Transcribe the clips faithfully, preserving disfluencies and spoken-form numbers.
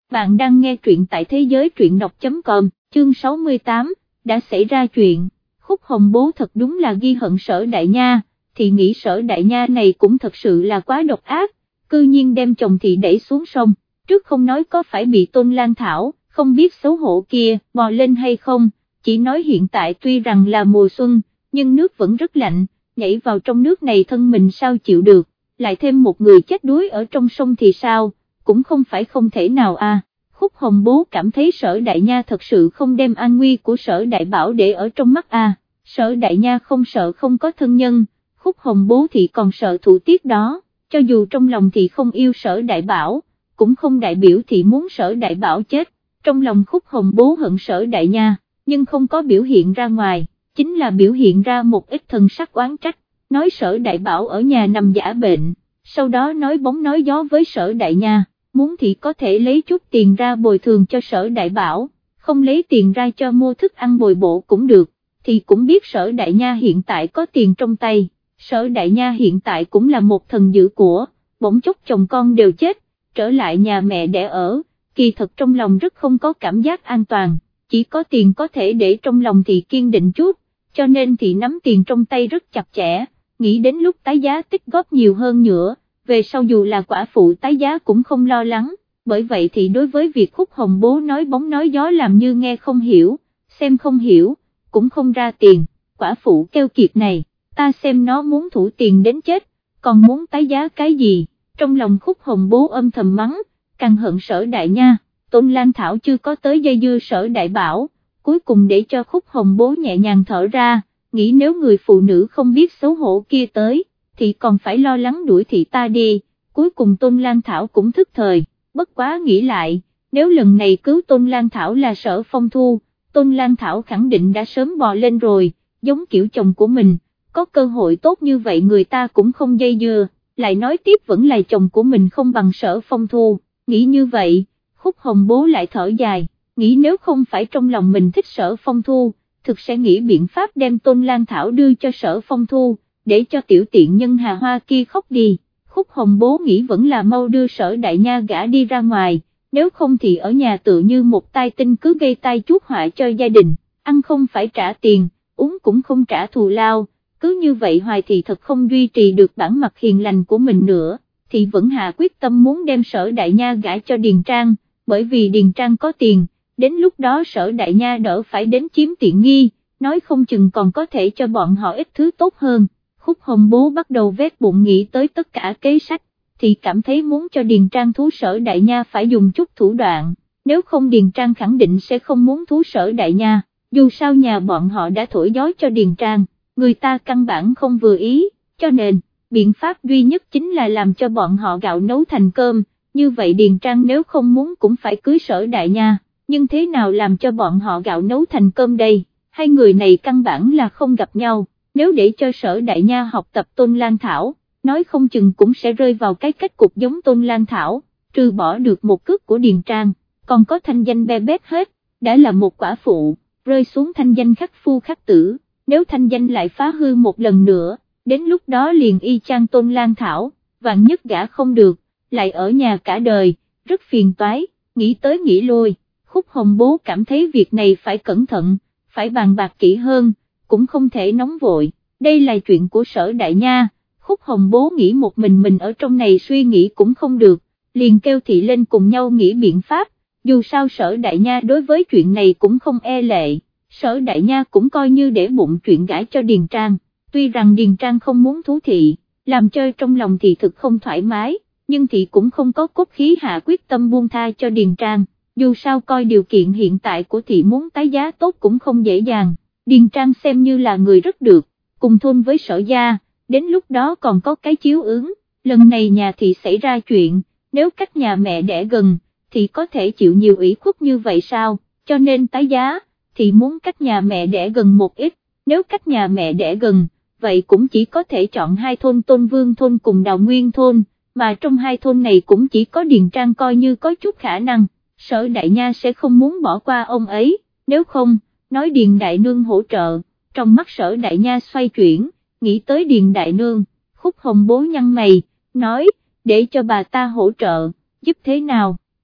bạn đang nghe truyện tại thế giới truyện đọc chấm com, chương sáu mươi tám, đã xảy ra chuyện. Khúc Hồng Bố thật đúng là ghi hận Sở Đại Nha, thì nghĩ Sở Đại Nha này cũng thật sự là quá độc ác, cư nhiên đem chồng thị đẩy xuống sông, trước không nói có phải bị Tôn Lan Thảo, không biết xấu hổ kia, bò lên hay không, chỉ nói hiện tại tuy rằng là mùa xuân, nhưng nước vẫn rất lạnh, nhảy vào trong nước này thân mình sao chịu được, lại thêm một người chết đuối ở trong sông thì sao, cũng không phải không thể nào à. Khúc Hồng Bố cảm thấy Sở Đại Nha thật sự không đem an nguy của Sở Đại Bảo để ở trong mắt à, Sở Đại Nha không sợ không có thân nhân, Khúc Hồng Bố thì còn sợ thủ tiết đó, cho dù trong lòng thì không yêu Sở Đại Bảo, cũng không đại biểu thì muốn Sở Đại Bảo chết, trong lòng Khúc Hồng Bố hận Sở Đại Nha, nhưng không có biểu hiện ra ngoài, chính là biểu hiện ra một ít thần sắc oán trách, nói Sở Đại Bảo ở nhà nằm giả bệnh, sau đó nói bóng nói gió với Sở Đại Nha. Muốn thì có thể lấy chút tiền ra bồi thường cho Sở Đại Bảo, không lấy tiền ra cho mua thức ăn bồi bổ cũng được, thì cũng biết Sở Đại Nha hiện tại có tiền trong tay, Sở Đại Nha hiện tại cũng là một thần dữ của, bỗng chốc chồng con đều chết, trở lại nhà mẹ đẻ ở, kỳ thật trong lòng rất không có cảm giác an toàn, chỉ có tiền có thể để trong lòng thì kiên định chút, cho nên thì nắm tiền trong tay rất chặt chẽ, nghĩ đến lúc tái giá tích góp nhiều hơn nữa. Về sau dù là quả phụ tái giá cũng không lo lắng, bởi vậy thì đối với việc Khúc Hồng Bố nói bóng nói gió làm như nghe không hiểu, xem không hiểu, cũng không ra tiền, quả phụ keo kiệt này, ta xem nó muốn thủ tiền đến chết, còn muốn tái giá cái gì, trong lòng Khúc Hồng Bố âm thầm mắng, càng hận Sở Đại Nha, Tôn Lan Thảo chưa có tới dây dưa Sở Đại Bảo, cuối cùng để cho Khúc Hồng Bố nhẹ nhàng thở ra, nghĩ nếu người phụ nữ không biết xấu hổ kia tới, thì còn phải lo lắng đuổi thị ta đi, cuối cùng Tôn Lan Thảo cũng thức thời, bất quá nghĩ lại, nếu lần này cứu Tôn Lan Thảo là Sở Phong Thu, Tôn Lan Thảo khẳng định đã sớm bò lên rồi, giống kiểu chồng của mình, có cơ hội tốt như vậy người ta cũng không dây dưa, lại nói tiếp vẫn là chồng của mình không bằng Sở Phong Thu, nghĩ như vậy, Khúc Hồng Bố lại thở dài, nghĩ nếu không phải trong lòng mình thích Sở Phong Thu, thực sẽ nghĩ biện pháp đem Tôn Lan Thảo đưa cho Sở Phong Thu, để cho tiểu tiện nhân Hà Hoa kia khóc đi. Khúc Hồng Bố nghĩ vẫn là mau đưa Sở Đại Nha gả đi ra ngoài, nếu không thì ở nhà tự như một tai tinh cứ gây tai chuốc họa cho gia đình, ăn không phải trả tiền, uống cũng không trả thù lao, cứ như vậy hoài thì thật không duy trì được bản mặt hiền lành của mình nữa, thì vẫn hạ quyết tâm muốn đem Sở Đại Nha gả cho Điền Trang, bởi vì Điền Trang có tiền, đến lúc đó Sở Đại Nha đỡ phải đến chiếm tiện nghi, nói không chừng còn có thể cho bọn họ ít thứ tốt hơn. Khúc Hồng Bố bắt đầu vét bụng nghĩ tới tất cả kế sách, thì cảm thấy muốn cho Điền Trang thú Sở Đại Nha phải dùng chút thủ đoạn, nếu không Điền Trang khẳng định sẽ không muốn thú Sở Đại Nha, dù sao nhà bọn họ đã thổi gió cho Điền Trang, người ta căn bản không vừa ý, cho nên, biện pháp duy nhất chính là làm cho bọn họ gạo nấu thành cơm, như vậy Điền Trang nếu không muốn cũng phải cưới Sở Đại Nha, nhưng thế nào làm cho bọn họ gạo nấu thành cơm đây, hai người này căn bản là không gặp nhau. Nếu để cho Sở Đại Nha học tập Tôn Lan Thảo, nói không chừng cũng sẽ rơi vào cái cách cục giống Tôn Lan Thảo, trừ bỏ được một cước của Điền Trang, còn có thanh danh be bét hết, đã là một quả phụ, rơi xuống thanh danh khắc phu khắc tử, nếu thanh danh lại phá hư một lần nữa, đến lúc đó liền y chang Tôn Lan Thảo, vạn nhất gã không được, lại ở nhà cả đời, rất phiền toái, nghĩ tới nghĩ lui, Khúc Hồng Bố cảm thấy việc này phải cẩn thận, phải bàn bạc kỹ hơn, cũng không thể nóng vội, đây là chuyện của Sở Đại Nha, Khúc Hồng Bố nghĩ một mình mình ở trong này suy nghĩ cũng không được, liền kêu thị lên cùng nhau nghĩ biện pháp, dù sao Sở Đại Nha đối với chuyện này cũng không e lệ, Sở Đại Nha cũng coi như để bụng chuyện gãi cho Điền Trang, tuy rằng Điền Trang không muốn thú thị, làm chơi trong lòng thì thực không thoải mái, nhưng thị cũng không có cốt khí hạ quyết tâm buông tha cho Điền Trang, dù sao coi điều kiện hiện tại của thị muốn tái giá tốt cũng không dễ dàng. Điền Trang xem như là người rất được, cùng thôn với Sở gia, đến lúc đó còn có cái chiếu ứng, lần này nhà thị xảy ra chuyện, nếu cách nhà mẹ đẻ gần, thì có thể chịu nhiều ủy khuất như vậy sao, cho nên tái giá, thì muốn cách nhà mẹ đẻ gần một ít, nếu cách nhà mẹ đẻ gần, vậy cũng chỉ có thể chọn hai thôn Tôn Vương thôn cùng Đào Nguyên thôn, mà trong hai thôn này cũng chỉ có Điền Trang coi như có chút khả năng, Sở Đại Nha sẽ không muốn bỏ qua ông ấy, nếu không, nói Điền Đại Nương hỗ trợ, trong mắt Sở Đại Nha xoay chuyển, nghĩ tới Điền Đại Nương, Khúc Hồng Bố nhăn mày, nói, để cho bà ta hỗ trợ, giúp thế nào,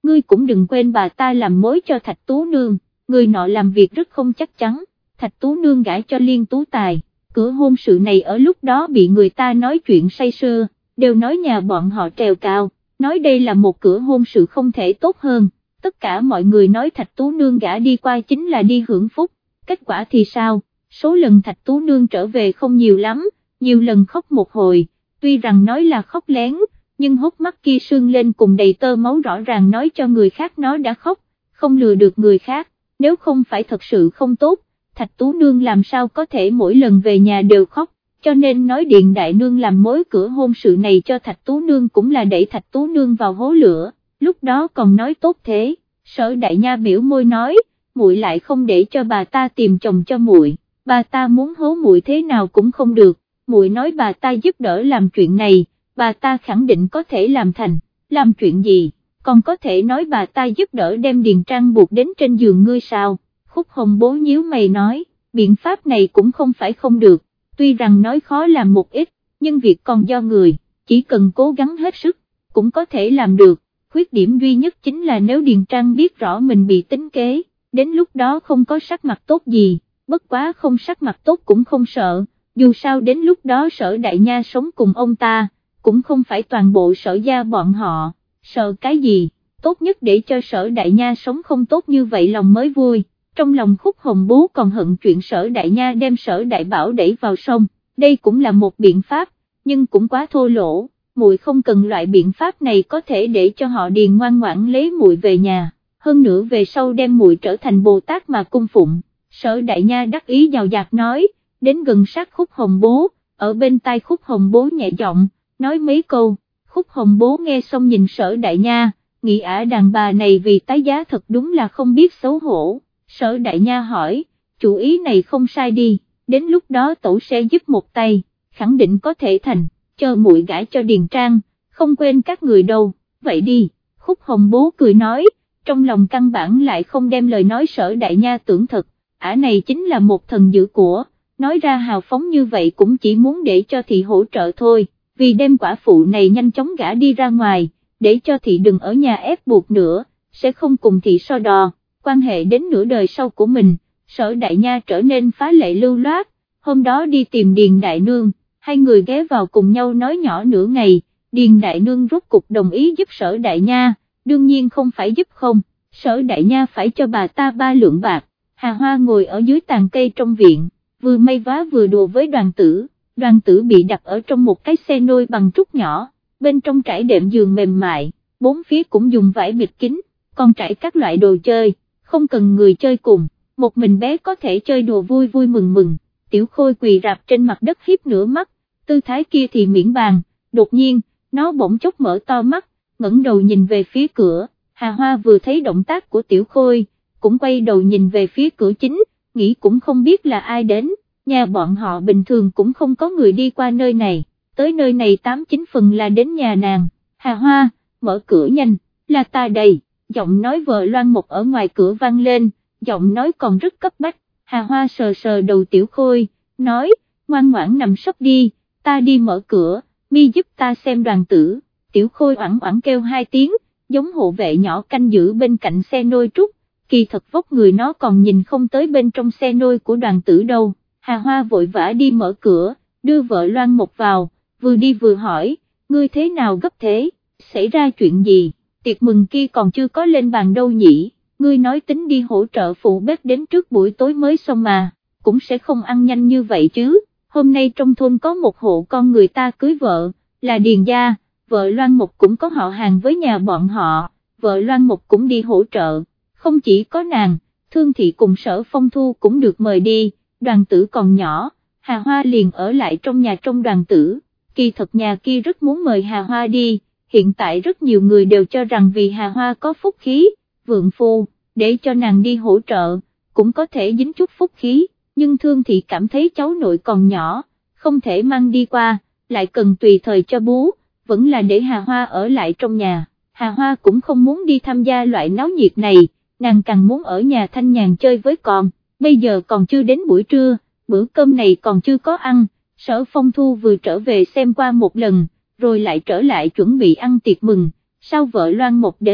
ngươi cũng đừng quên bà ta làm mối cho Thạch Tú Nương, người nọ làm việc rất không chắc chắn, Thạch Tú Nương gả cho Liên Tú Tài, cửa hôn sự này ở lúc đó bị người ta nói chuyện say sưa, đều nói nhà bọn họ trèo cao, nói đây là một cửa hôn sự không thể tốt hơn, tất cả mọi người nói Thạch Tú Nương gả đi qua chính là đi hưởng phúc, kết quả thì sao, số lần Thạch Tú Nương trở về không nhiều lắm, nhiều lần khóc một hồi, tuy rằng nói là khóc lén, nhưng hốc mắt kia sưng lên cùng đầy tơ máu rõ ràng nói cho người khác nó đã khóc, không lừa được người khác, nếu không phải thật sự không tốt, Thạch Tú Nương làm sao có thể mỗi lần về nhà đều khóc, cho nên nói Điền Đại Nương làm mối cửa hôn sự này cho Thạch Tú Nương cũng là đẩy Thạch Tú Nương vào hố lửa, lúc đó còn nói tốt thế, Sở Đại Nha biểu môi nói, muội lại không để cho bà ta tìm chồng cho muội, bà ta muốn hố muội thế nào cũng không được, muội nói bà ta giúp đỡ làm chuyện này, bà ta khẳng định có thể làm thành, làm chuyện gì, còn có thể nói bà ta giúp đỡ đem Điền Trang buộc đến trên giường ngươi sao, Khúc Hồng Bố nhíu mày nói, biện pháp này cũng không phải không được, tuy rằng nói khó làm một ít, nhưng việc còn do người, chỉ cần cố gắng hết sức, cũng có thể làm được, khuyết điểm duy nhất chính là nếu Điền Trang biết rõ mình bị tính kế, đến lúc đó không có sắc mặt tốt gì, bất quá không sắc mặt tốt cũng không sợ, dù sao đến lúc đó Sở Đại Nha sống cùng ông ta, cũng không phải toàn bộ Sở gia bọn họ, sợ cái gì, tốt nhất để cho Sở Đại Nha sống không tốt như vậy lòng mới vui. Trong lòng Khúc Hồng Bố còn hận chuyện Sở Đại Nha đem Sở Đại Bảo đẩy vào sông, đây cũng là một biện pháp, nhưng cũng quá thô lỗ, muội không cần loại biện pháp này có thể để cho họ Điền ngoan ngoãn lấy muội về nhà, hơn nữa về sau đem muội trở thành Bồ Tát mà cung phụng. Sở Đại Nha đắc ý giàu dạt nói, đến gần sát Khúc Hồng Bố, ở bên tai Khúc Hồng Bố nhẹ giọng, nói mấy câu, Khúc Hồng Bố nghe xong nhìn Sở Đại Nha, nghĩ ả đàn bà này vì tái giá thật đúng là không biết xấu hổ. Sở Đại Nha hỏi, chủ ý này không sai đi, đến lúc đó tổ sẽ giúp một tay, khẳng định có thể thành, chờ muội gả cho Điền Trang, không quên các người đâu, vậy đi, Khúc Hồng Bố cười nói, trong lòng căn bản lại không đem lời nói Sở Đại Nha tưởng thật, ả này chính là một thần dữ của, nói ra hào phóng như vậy cũng chỉ muốn để cho thị hỗ trợ thôi, vì đem quả phụ này nhanh chóng gả đi ra ngoài, để cho thị đừng ở nhà ép buộc nữa, sẽ không cùng thị so đo. Quan hệ đến nửa đời sau của mình, Sở Đại Nha trở nên phá lệ lưu loát, hôm đó đi tìm Điền Đại Nương, hai người ghé vào cùng nhau nói nhỏ nửa ngày, Điền Đại Nương rốt cục đồng ý giúp Sở Đại Nha, đương nhiên không phải giúp không, Sở Đại Nha phải cho bà ta ba lượng bạc. Hà Hoa ngồi ở dưới tàn cây trong viện, vừa may vá vừa đùa với Đoàn Tử, Đoàn Tử bị đặt ở trong một cái xe nôi bằng trúc nhỏ, bên trong trải đệm giường mềm mại, bốn phía cũng dùng vải bịt kín, còn trải các loại đồ chơi. Không cần người chơi cùng, một mình bé có thể chơi đùa vui vui mừng mừng, Tiểu Khôi quỳ rạp trên mặt đất hiếp nửa mắt, tư thái kia thì miễn bàn, đột nhiên, nó bỗng chốc mở to mắt, ngẩng đầu nhìn về phía cửa, Hà Hoa vừa thấy động tác của Tiểu Khôi, cũng quay đầu nhìn về phía cửa chính, nghĩ cũng không biết là ai đến, nhà bọn họ bình thường cũng không có người đi qua nơi này, tới nơi này tám chín phần là đến nhà nàng, Hà Hoa, mở cửa nhanh, là ta đây. Giọng nói vợ Loan Một ở ngoài cửa vang lên, giọng nói còn rất cấp bách, Hà Hoa sờ sờ đầu Tiểu Khôi, nói, ngoan ngoãn nằm sấp đi, ta đi mở cửa, mi giúp ta xem Đoàn Tử, Tiểu Khôi oảng oảng kêu hai tiếng, giống hộ vệ nhỏ canh giữ bên cạnh xe nôi trúc, kỳ thật vóc người nó còn nhìn không tới bên trong xe nôi của Đoàn Tử đâu, Hà Hoa vội vã đi mở cửa, đưa vợ Loan Một vào, vừa đi vừa hỏi, ngươi thế nào gấp thế, xảy ra chuyện gì? Tiệc mừng kia còn chưa có lên bàn đâu nhỉ, ngươi nói tính đi hỗ trợ phụ bếp đến trước buổi tối mới xong mà, cũng sẽ không ăn nhanh như vậy chứ, hôm nay trong thôn có một hộ con người ta cưới vợ, là Điền gia, vợ Loan Một cũng có họ hàng với nhà bọn họ, vợ Loan Một cũng đi hỗ trợ, không chỉ có nàng, Thương Thị cùng Sở Phong Thu cũng được mời đi, Đoàn Tử còn nhỏ, Hà Hoa liền ở lại trong nhà trong Đoàn Tử, kỳ thật nhà kia rất muốn mời Hà Hoa đi. Hiện tại rất nhiều người đều cho rằng vì Hà Hoa có phúc khí, vượng phu, để cho nàng đi hỗ trợ, cũng có thể dính chút phúc khí, nhưng Thương Thị cảm thấy cháu nội còn nhỏ, không thể mang đi qua, lại cần tùy thời cho bú, vẫn là để Hà Hoa ở lại trong nhà. Hà Hoa cũng không muốn đi tham gia loại náo nhiệt này, nàng càng muốn ở nhà thanh nhàn chơi với con, bây giờ còn chưa đến buổi trưa, bữa cơm này còn chưa có ăn, Sở Phong Thu vừa trở về xem qua một lần, rồi lại trở lại chuẩn bị ăn tiệc mừng, sao vợ Loan Một đến,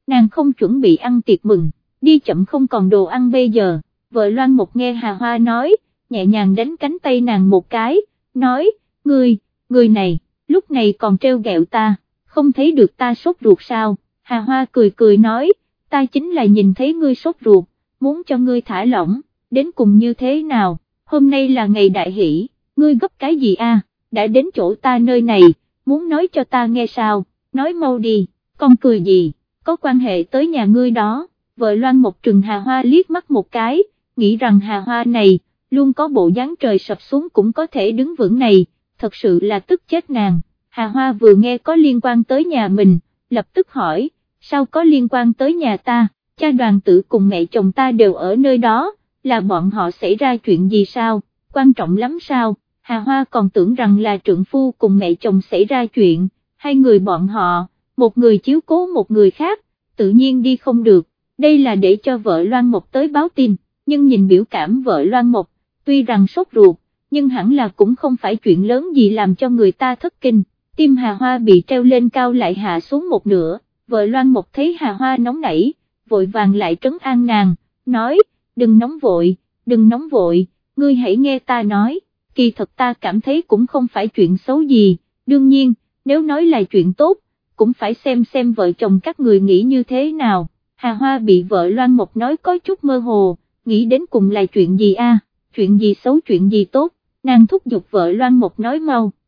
nàng không chuẩn bị ăn tiệc mừng, đi chậm không còn đồ ăn bây giờ. Vợ Loan Một nghe Hà Hoa nói, nhẹ nhàng đánh cánh tay nàng một cái, nói, ngươi, người này, lúc này còn trêu ghẹo ta, không thấy được ta sốt ruột sao? Hà Hoa cười cười nói, ta chính là nhìn thấy ngươi sốt ruột, muốn cho ngươi thả lỏng, đến cùng như thế nào, hôm nay là ngày đại hỷ, ngươi gấp cái gì a? Đã đến chỗ ta nơi này, muốn nói cho ta nghe sao, nói mau đi, con cười gì, có quan hệ tới nhà ngươi đó. Vợ Loan Một trừng Hà Hoa liếc mắt một cái, nghĩ rằng Hà Hoa này, luôn có bộ dáng trời sập xuống cũng có thể đứng vững này, thật sự là tức chết nàng. Hà Hoa vừa nghe có liên quan tới nhà mình, lập tức hỏi, sao có liên quan tới nhà ta, cha Đoàn Tử cùng mẹ chồng ta đều ở nơi đó, là bọn họ xảy ra chuyện gì sao, quan trọng lắm sao? Hà Hoa còn tưởng rằng là trượng phu cùng mẹ chồng xảy ra chuyện, hai người bọn họ, một người chiếu cố một người khác, tự nhiên đi không được, đây là để cho vợ Loan Một tới báo tin, nhưng nhìn biểu cảm vợ Loan Một, tuy rằng sốt ruột, nhưng hẳn là cũng không phải chuyện lớn gì làm cho người ta thất kinh, tim Hà Hoa bị treo lên cao lại hạ xuống một nửa, vợ Loan Một thấy Hà Hoa nóng nảy, vội vàng lại trấn an nàng, nói, đừng nóng vội, đừng nóng vội, ngươi hãy nghe ta nói, kỳ thật ta cảm thấy cũng không phải chuyện xấu gì, đương nhiên, nếu nói là chuyện tốt, cũng phải xem xem vợ chồng các người nghĩ như thế nào. Hà Hoa bị vợ Loan Một nói có chút mơ hồ, nghĩ đến cùng là chuyện gì a? Chuyện gì xấu chuyện gì tốt, nàng thúc giục vợ Loan Một nói mau.